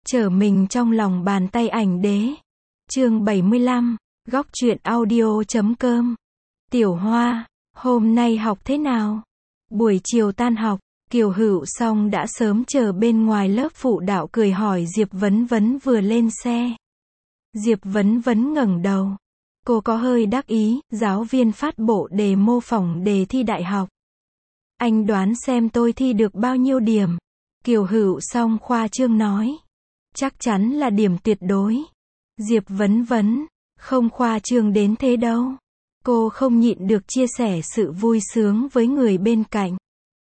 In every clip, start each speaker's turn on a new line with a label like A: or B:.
A: Trở mình trong lòng bàn tay ảnh đế. Chương 75, góc truyện audio.com. Tiểu Hoa, hôm nay học thế nào? Buổi chiều tan học, Kiều Hữu Song đã sớm chờ bên ngoài lớp phụ đạo cười hỏi Diệp Vấn Vấn vừa lên xe. Diệp Vấn Vấn ngẩng đầu. Cô có hơi đắc ý, giáo viên phát bộ đề mô phỏng đề thi đại học. Anh đoán xem tôi thi được bao nhiêu điểm? Kiều Hữu Song khoa trương nói. Chắc chắn là điểm tuyệt đối. Diệp Vấn Vấn, không khoa trương đến thế đâu. Cô không nhịn được chia sẻ sự vui sướng với người bên cạnh.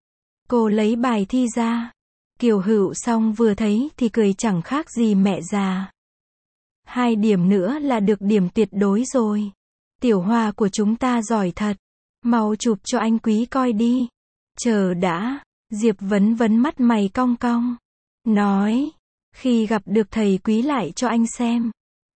A: Cô lấy bài thi ra. Kiều Hữu Song vừa thấy thì cười chẳng khác gì mẹ già. 2 điểm nữa là được điểm tuyệt đối rồi. Tiểu Hoa của chúng ta giỏi thật. Mau chụp cho anh Quý coi đi. Chờ đã. Diệp Vấn Vấn mắt mày cong cong. Nói. Khi gặp được thầy Quý lại cho anh xem.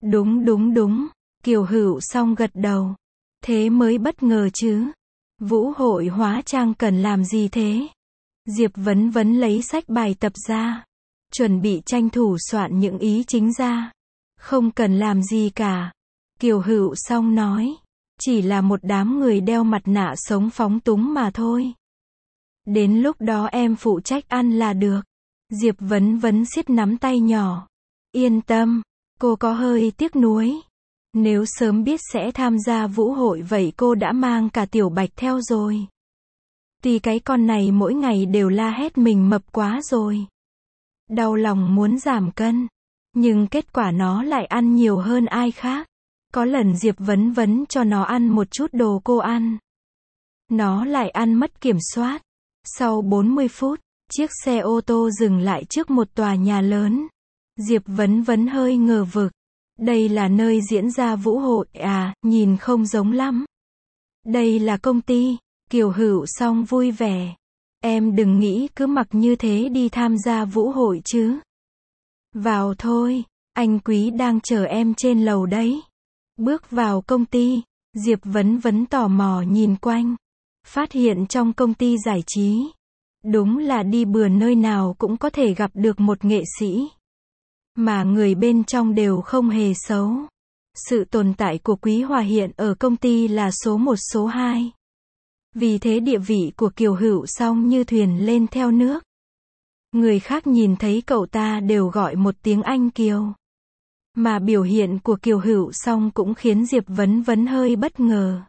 A: Đúng. Kiều Hữu Song gật đầu. Thế mới bất ngờ chứ. Vũ hội hóa trang cần làm gì thế? Diệp Vấn Vấn lấy sách bài tập ra. Chuẩn bị tranh thủ soạn những ý chính ra. Không cần làm gì cả. Kiều Hữu Song nói. Chỉ là một đám người đeo mặt nạ sống phóng túng mà thôi. Đến lúc đó em phụ trách ăn là được. Diệp Vấn Vấn siết nắm tay nhỏ. Yên tâm. Cô có hơi tiếc nuối. Nếu sớm biết sẽ tham gia vũ hội vậy cô đã mang cả Tiểu Bạch theo rồi. Tuy cái con này mỗi ngày đều la hét mình mập quá rồi. Đau lòng muốn giảm cân. Nhưng kết quả nó lại ăn nhiều hơn ai khác. Có lần Diệp Vấn Vấn cho nó ăn một chút đồ cô ăn. Nó lại ăn mất kiểm soát. Sau 40 phút, chiếc xe ô tô dừng lại trước một tòa nhà lớn. Diệp Vấn Vấn hơi ngờ vực. Đây là nơi diễn ra vũ hội à, nhìn không giống lắm. Đây là công ty. Kiều Hữu Song vui vẻ. Em đừng nghĩ cứ mặc như thế đi tham gia vũ hội chứ. Vào thôi, anh Quý đang chờ em trên lầu đấy. Bước vào công ty, Diệp Vấn Vấn tò mò nhìn quanh. Phát hiện trong công ty giải trí. Đúng là đi bừa nơi nào cũng có thể gặp được một nghệ sĩ. Mà người bên trong đều không hề xấu. Sự tồn tại của Quý Hòa hiện ở công ty là số 1 số 2. Vì thế địa vị của Kiều Hữu Song như thuyền lên theo nước. Người khác nhìn thấy cậu ta đều gọi một tiếng anh Kiều. Mà biểu hiện của Kiều Hữu Song cũng khiến Diệp Vấn Vấn hơi bất ngờ.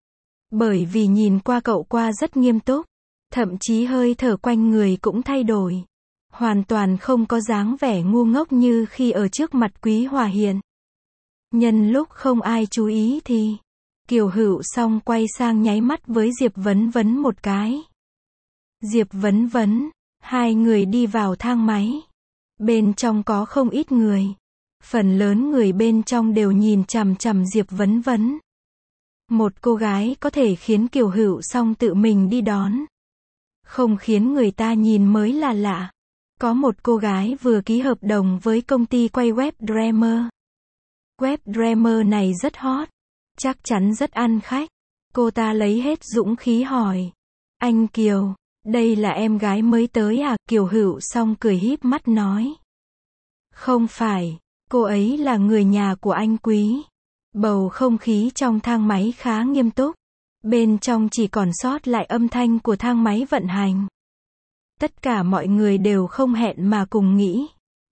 A: Bởi vì nhìn qua cậu qua rất nghiêm túc. Thậm chí hơi thở quanh người cũng thay đổi. Hoàn toàn không có dáng vẻ ngu ngốc như khi ở trước mặt Quý Hòa hiện. Nhân lúc không ai chú ý thì Kiều Hữu Song quay sang nháy mắt với Diệp Vấn Vấn một cái. Diệp Vấn Vấn, hai người đi vào thang máy. Bên trong có không ít người. Phần lớn người bên trong đều nhìn chằm chằm Diệp Vấn Vấn. Một cô gái có thể khiến Kiều Hữu Song tự mình đi đón. Không khiến người ta nhìn mới là lạ. Có một cô gái vừa ký hợp đồng với công ty quay web Dreamer. Web Dreamer này rất hot. Chắc chắn rất ăn khách. Cô ta lấy hết dũng khí hỏi. Anh Kiều, đây là em gái mới tới à? Kiều Hữu Song cười híp mắt nói. Không phải, cô ấy là người nhà của anh Quý. Bầu không khí trong thang máy khá nghiêm túc. Bên trong chỉ còn sót lại âm thanh của thang máy vận hành. Tất cả mọi người đều không hẹn mà cùng nghĩ.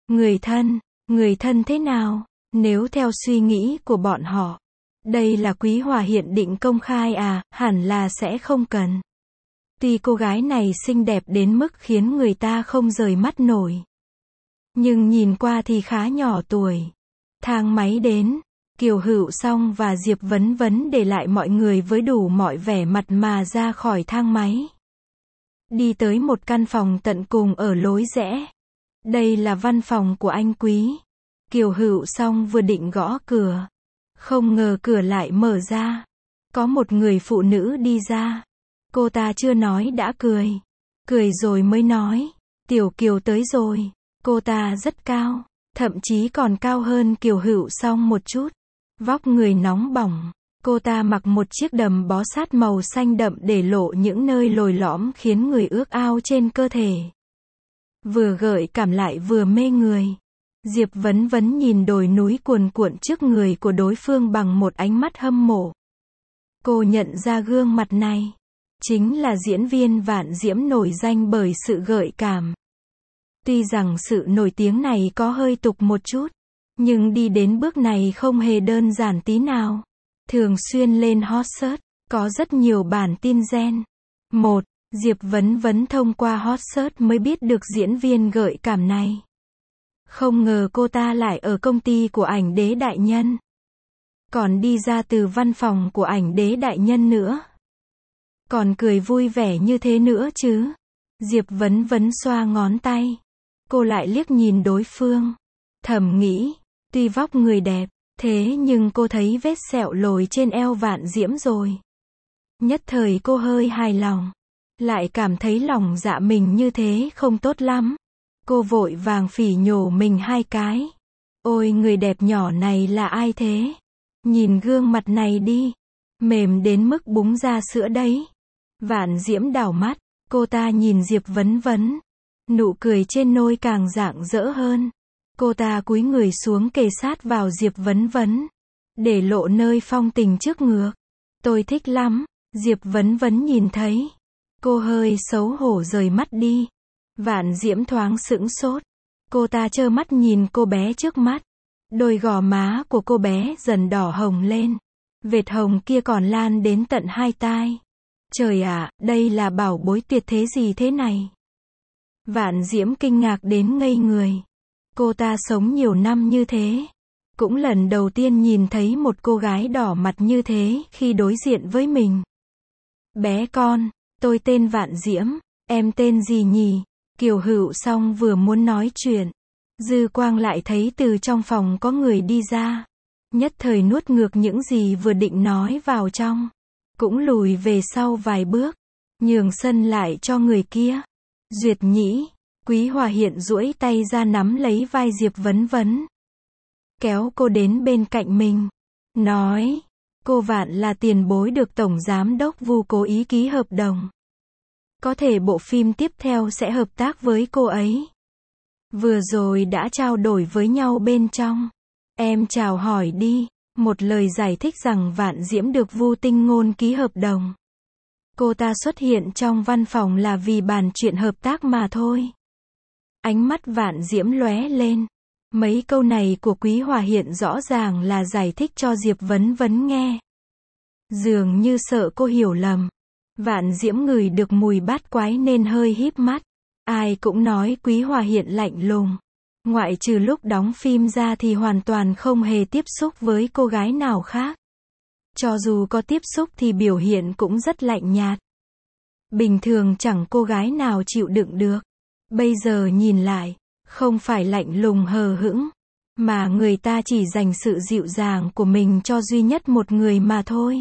A: Người thân thế nào? Nếu theo suy nghĩ của bọn họ, đây là Quý Hòa hiện định công khai à, hẳn là sẽ không cần. Tuy cô gái này xinh đẹp đến mức khiến người ta không rời mắt nổi. Nhưng nhìn qua thì khá nhỏ tuổi. Thang máy đến. Kiều Hữu Song và Diệp Vấn Vấn để lại mọi người với đủ mọi vẻ mặt mà ra khỏi thang máy. Đi tới một căn phòng tận cùng ở lối rẽ. Đây là văn phòng của anh Quý. Kiều Hữu Song vừa định gõ cửa. Không ngờ cửa lại mở ra. Có một người phụ nữ đi ra. Cô ta chưa nói đã cười. Cười rồi mới nói. Tiểu Kiều tới rồi. Cô ta rất cao. Thậm chí còn cao hơn Kiều Hữu Song một chút. Vóc người nóng bỏng. Cô ta mặc một chiếc đầm bó sát màu xanh đậm để lộ những nơi lồi lõm khiến người ước ao trên cơ thể. Vừa gợi cảm lại vừa mê người. Diệp Vấn Vấn nhìn đồi núi cuồn cuộn trước người của đối phương bằng một ánh mắt hâm mộ. Cô nhận ra gương mặt này. Chính là diễn viên Vạn Diễm nổi danh bởi sự gợi cảm. Tuy rằng sự nổi tiếng này có hơi tục một chút, nhưng đi đến bước này không hề đơn giản tí nào. Thường xuyên lên hot search, có rất nhiều bản tin gen. 1. Diệp Vấn Vấn thông qua hot search mới biết được diễn viên gợi cảm này. Không ngờ cô ta lại ở công ty của ảnh đế đại nhân. Còn đi ra từ văn phòng của ảnh đế đại nhân nữa. Còn cười vui vẻ như thế nữa chứ. Diệp Vấn Vấn xoa ngón tay. Cô lại liếc nhìn đối phương. Thầm nghĩ, tuy vóc người đẹp, thế nhưng cô thấy vết sẹo lồi trên eo Vạn Diễm rồi. Nhất thời cô hơi hài lòng. Lại cảm thấy lòng dạ mình như thế không tốt lắm. Cô vội vàng phỉ nhổ mình 2 cái. Ôi người đẹp nhỏ này là ai thế? Nhìn gương mặt này đi. Mềm đến mức búng ra sữa đấy. Vạn Diễm đảo mắt. Cô ta nhìn Diệp Vấn Vấn. Nụ cười trên môi càng rạng rỡ hơn. Cô ta cúi người xuống kề sát vào Diệp Vấn Vấn. Để lộ nơi phong tình trước ngực. Tôi thích lắm. Diệp Vấn Vấn nhìn thấy. Cô hơi xấu hổ rời mắt đi. Vạn Diễm thoáng sững sốt. Cô ta trơ mắt nhìn cô bé trước mắt. Đôi gò má của cô bé dần đỏ hồng lên. Vệt hồng kia còn lan đến tận 2 tai. Trời ạ, đây là bảo bối tuyệt thế gì thế này? Vạn Diễm kinh ngạc đến ngây người. Cô ta sống nhiều năm như thế. Cũng lần đầu tiên nhìn thấy một cô gái đỏ mặt như thế khi đối diện với mình. Bé con, tôi tên Vạn Diễm, em tên gì nhỉ? Kiều Hữu Song vừa muốn nói chuyện. Dư Quang lại thấy từ trong phòng có người đi ra. Nhất thời nuốt ngược những gì vừa định nói vào trong. Cũng lùi về sau vài bước. Nhường sân lại cho người kia. Duyệt Nhĩ, Quý Hòa Hiện duỗi tay ra nắm lấy vai Diệp Vấn Vấn. Kéo cô đến bên cạnh mình. Nói, cô Vạn là tiền bối được Tổng Giám đốc Vu cố ý ký hợp đồng. Có thể bộ phim tiếp theo sẽ hợp tác với cô ấy. Vừa rồi đã trao đổi với nhau bên trong. Em chào hỏi đi. Một lời giải thích rằng Vạn Diễm được Vu Tinh Ngôn ký hợp đồng. Cô ta xuất hiện trong văn phòng là vì bàn chuyện hợp tác mà thôi. Ánh mắt Vạn Diễm lóe lên. Mấy câu này của Quý Hòa Hiện rõ ràng là giải thích cho Diệp Vấn Vấn nghe. Dường như sợ cô hiểu lầm. Vạn Diễm ngửi được mùi bát quái nên hơi híp mắt. Ai cũng nói Quý Hòa Hiện lạnh lùng. Ngoại trừ lúc đóng phim ra thì hoàn toàn không hề tiếp xúc với cô gái nào khác. Cho dù có tiếp xúc thì biểu hiện cũng rất lạnh nhạt. Bình thường chẳng cô gái nào chịu đựng được. Bây giờ nhìn lại, không phải lạnh lùng hờ hững, mà người ta chỉ dành sự dịu dàng của mình cho duy nhất một người mà thôi.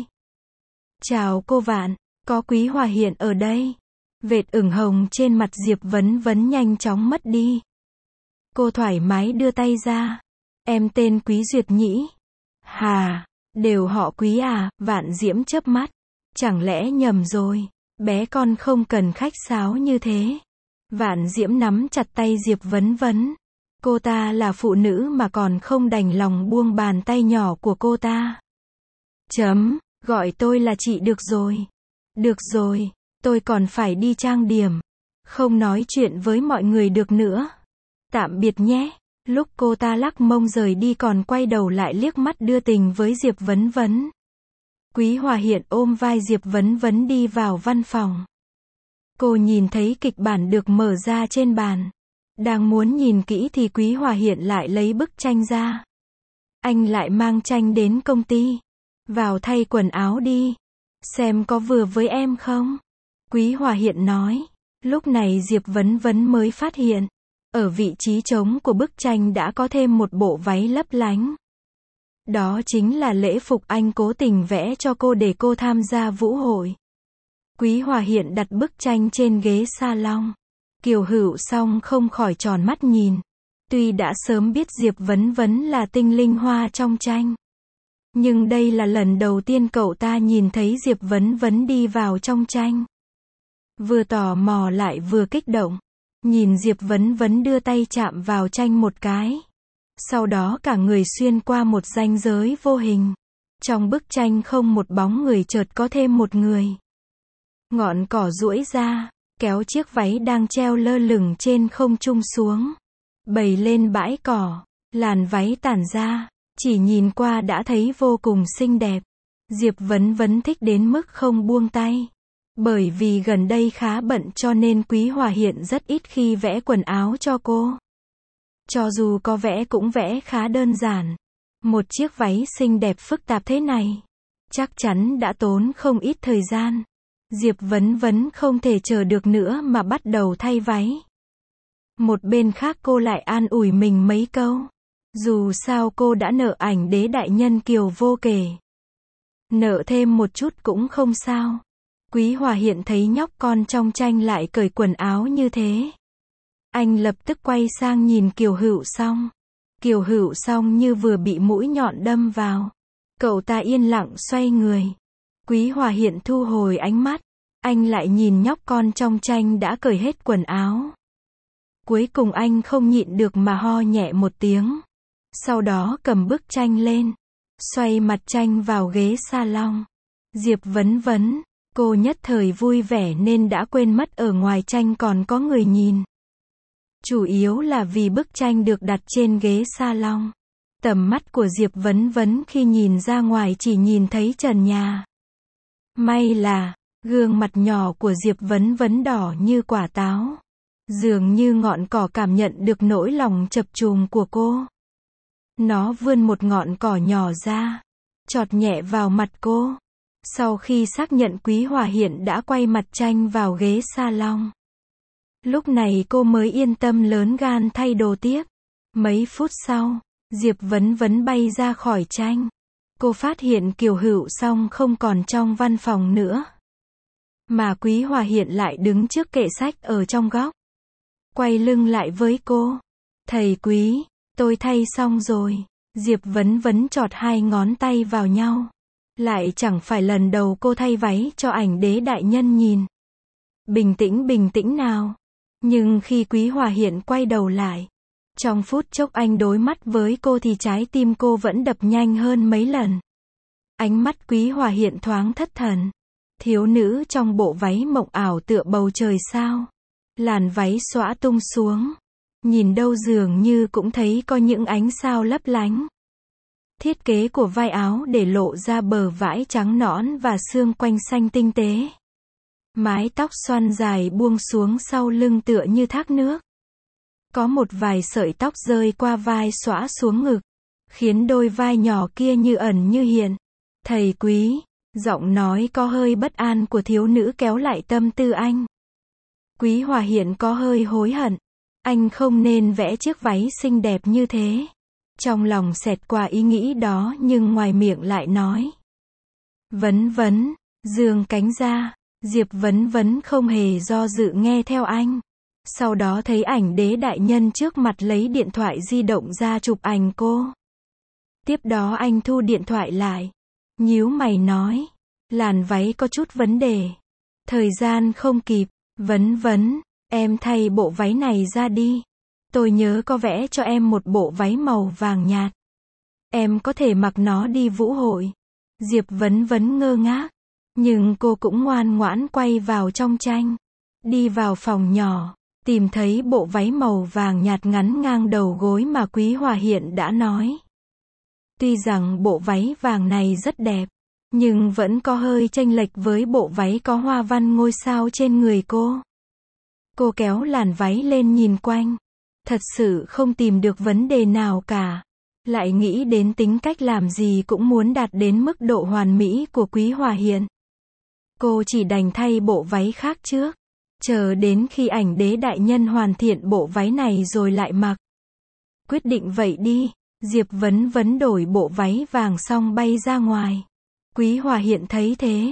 A: Chào cô Vạn, có Quý Hòa Hiện ở đây. Vệt ửng hồng trên mặt Diệp Vấn Vấn nhanh chóng mất đi. Cô thoải mái đưa tay ra. Em tên Quý Duyệt Nhĩ. Hà, đều họ Quý à? Vạn Diễm chớp mắt. Chẳng lẽ nhầm rồi? Bé con không cần khách sáo như thế. Vạn Diễm nắm chặt tay Diệp Vấn Vấn. Cô ta là phụ nữ mà còn không đành lòng buông bàn tay nhỏ của cô ta. Gọi tôi là chị được rồi. Được rồi, tôi còn phải đi trang điểm. Không nói chuyện với mọi người được nữa. Tạm biệt nhé. Lúc cô ta lắc mông rời đi còn quay đầu lại liếc mắt đưa tình với Diệp Vấn Vấn. Quý Hòa Hiện ôm vai Diệp Vấn Vấn đi vào văn phòng. Cô nhìn thấy kịch bản được mở ra trên bàn. Đang muốn nhìn kỹ thì Quý Hòa Hiện lại lấy bức tranh ra. Anh lại mang tranh đến công ty. Vào thay quần áo đi. Xem có vừa với em không? Quý Hòa Hiện nói. Lúc này Diệp Vấn Vấn mới phát hiện. Ở vị trí trống của bức tranh đã có thêm một bộ váy lấp lánh. Đó chính là lễ phục anh cố tình vẽ cho cô để cô tham gia vũ hội. Quý Hòa Hiện đặt bức tranh trên ghế salon. Kiều Hữu Song không khỏi tròn mắt nhìn. Tuy đã sớm biết Diệp Vấn Vấn là tinh linh hoa trong tranh. Nhưng đây là lần đầu tiên cậu ta nhìn thấy Diệp Vấn Vấn đi vào trong tranh. Vừa tò mò lại vừa kích động. Nhìn Diệp Vấn Vấn đưa tay chạm vào tranh một cái. Sau đó cả người xuyên qua một ranh giới vô hình. Trong bức tranh không một bóng người, chợt có thêm một người. Ngọn cỏ duỗi ra, kéo chiếc váy đang treo lơ lửng trên không trung xuống. Bày lên bãi cỏ, làn váy tản ra, chỉ nhìn qua đã thấy vô cùng xinh đẹp. Diệp Vấn Vấn thích đến mức không buông tay. Bởi vì gần đây khá bận cho nên Quý Hòa Hiện rất ít khi vẽ quần áo cho cô. Cho dù có vẽ cũng vẽ khá đơn giản. Một chiếc váy xinh đẹp phức tạp thế này, chắc chắn đã tốn không ít thời gian. Diệp Vấn Vấn không thể chờ được nữa mà bắt đầu thay váy. Một bên khác cô lại an ủi mình mấy câu. Dù sao cô đã nợ ảnh đế đại nhân kiều vô kể. Nợ thêm một chút cũng không sao. Quý Hòa Hiện thấy nhóc con trong tranh lại cởi quần áo như thế. Anh lập tức quay sang nhìn Kiều Hữu Song. Kiều Hữu Song như vừa bị mũi nhọn đâm vào. Cậu ta yên lặng xoay người. Quý Hòa Hiện thu hồi ánh mắt. Anh lại nhìn nhóc con trong tranh đã cởi hết quần áo. Cuối cùng anh không nhịn được mà ho nhẹ một tiếng. Sau đó cầm bức tranh lên, xoay mặt tranh vào ghế salon. Diệp Vấn Vấn, cô nhất thời vui vẻ nên đã quên mất ở ngoài tranh còn có người nhìn. Chủ yếu là vì bức tranh được đặt trên ghế salon. Tầm mắt của Diệp Vấn Vấn khi nhìn ra ngoài chỉ nhìn thấy trần nhà. May là, gương mặt nhỏ của Diệp Vấn Vấn đỏ như quả táo. Dường như ngọn cỏ cảm nhận được nỗi lòng chập chùm của cô. Nó vươn một ngọn cỏ nhỏ ra, chọt nhẹ vào mặt cô. Sau khi xác nhận Quý Hòa Hiện đã quay mặt tranh vào ghế salon. Lúc này cô mới yên tâm lớn gan thay đồ tiếp. Mấy phút sau, Diệp Vấn Vấn bay ra khỏi tranh. Cô phát hiện Kiều Hữu Song không còn trong văn phòng nữa. Mà Quý Hòa Hiện lại đứng trước kệ sách ở trong góc. Quay lưng lại với cô. Thầy Quý, tôi thay xong rồi. Diệp Vấn Vấn chọt hai ngón tay vào nhau. Lại chẳng phải lần đầu cô thay váy cho ảnh đế đại nhân nhìn. Bình tĩnh nào. Nhưng khi Quý Hòa Hiện quay đầu lại, trong phút chốc anh đối mắt với cô thì trái tim cô vẫn đập nhanh hơn mấy lần. Ánh mắt Quý Hòa Hiện thoáng thất thần. Thiếu nữ trong bộ váy mộng ảo tựa bầu trời sao. Làn váy xõa tung xuống. Nhìn đâu dường như cũng thấy có những ánh sao lấp lánh. Thiết kế của vai áo để lộ ra bờ vãi trắng nõn và xương quanh xanh tinh tế. Mái tóc xoăn dài buông xuống sau lưng tựa như thác nước. Có một vài sợi tóc rơi qua vai xõa xuống ngực, khiến đôi vai nhỏ kia như ẩn như hiện. Thầy Quý, giọng nói có hơi bất an của thiếu nữ kéo lại tâm tư anh. Quý Hòa Hiện có hơi hối hận. Anh không nên vẽ chiếc váy xinh đẹp như thế. Trong lòng xẹt qua ý nghĩ đó nhưng ngoài miệng lại nói. Vấn Vấn, giương cánh ra. Diệp Vấn Vấn không hề do dự nghe theo anh. Sau đó thấy ảnh đế đại nhân trước mặt lấy điện thoại di động ra chụp ảnh cô. Tiếp đó anh thu điện thoại lại. Nhíu mày nói. Làn váy có chút vấn đề. Thời gian không kịp. Vấn Vấn, em thay bộ váy này ra đi. Tôi nhớ có vẽ cho em một bộ váy màu vàng nhạt. Em có thể mặc nó đi vũ hội. Diệp Vấn Vấn ngơ ngác. Nhưng cô cũng ngoan ngoãn quay vào trong tranh. Đi vào phòng nhỏ, tìm thấy bộ váy màu vàng nhạt ngắn ngang đầu gối mà Quý Hòa Hiện đã nói. Tuy rằng bộ váy vàng này rất đẹp, nhưng vẫn có hơi chênh lệch với bộ váy có hoa văn ngôi sao trên người cô. Cô kéo làn váy lên nhìn quanh. Thật sự không tìm được vấn đề nào cả. Lại nghĩ đến tính cách làm gì cũng muốn đạt đến mức độ hoàn mỹ của Quý Hòa Hiện. Cô chỉ đành thay bộ váy khác trước. Chờ đến khi ảnh đế đại nhân hoàn thiện bộ váy này rồi lại mặc. Quyết định vậy đi. Diệp Vấn Vấn đổi bộ váy vàng xong bay ra ngoài. Quý Hòa Hiện thấy thế.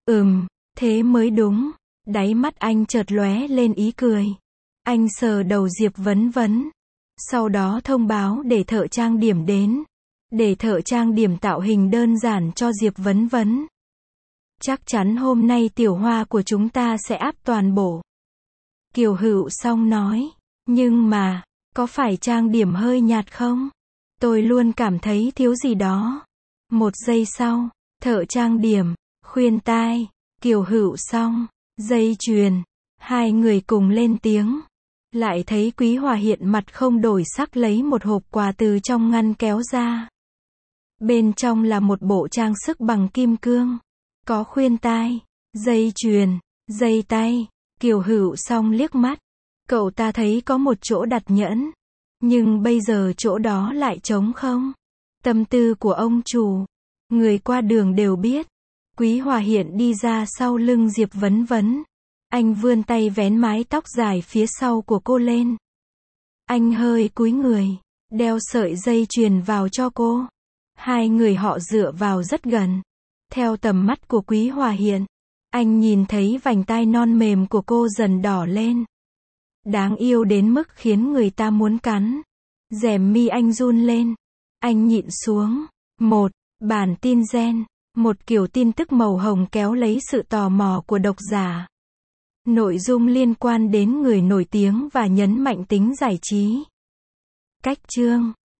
A: Thế mới đúng. Đáy mắt anh chợt lóe lên ý cười. Anh sờ đầu Diệp Vấn Vấn. Sau đó thông báo để thợ trang điểm đến. Để thợ trang điểm tạo hình đơn giản cho Diệp Vấn Vấn. Chắc chắn hôm nay tiểu hoa của chúng ta sẽ áp toàn bộ. Kiều Hữu Song nói. Nhưng mà, có phải trang điểm hơi nhạt không? Tôi luôn cảm thấy thiếu gì đó. Một giây sau, thợ trang điểm, khuyên tai, Kiều Hữu Song, dây chuyền. Hai người cùng lên tiếng. Lại thấy Quý Hòa Hiện mặt không đổi sắc lấy một hộp quà từ trong ngăn kéo ra. Bên trong là một bộ trang sức bằng kim cương. Có khuyên tai, dây chuyền, dây tay. Kiều Hữu Song liếc mắt. Cậu ta thấy có một chỗ đặt nhẫn. Nhưng bây giờ chỗ đó lại trống không. Tâm tư của ông chủ. Người qua đường đều biết. Quý Hòa Hiện đi ra sau lưng Diệp Vấn Vấn. Anh vươn tay vén mái tóc dài phía sau của cô lên. Anh hơi cúi người, đeo sợi dây chuyền vào cho cô. Hai người họ dựa vào rất gần. Theo tầm mắt của Quý Hòa Hiện, anh nhìn thấy vành tai non mềm của cô dần đỏ lên. Đáng yêu đến mức khiến người ta muốn cắn. Rèm mi anh run lên. Anh nhịn xuống. Một bản tin gen. Một kiểu tin tức màu hồng kéo lấy sự tò mò của độc giả. Nội dung liên quan đến người nổi tiếng và nhấn mạnh tính giải trí. Cách chương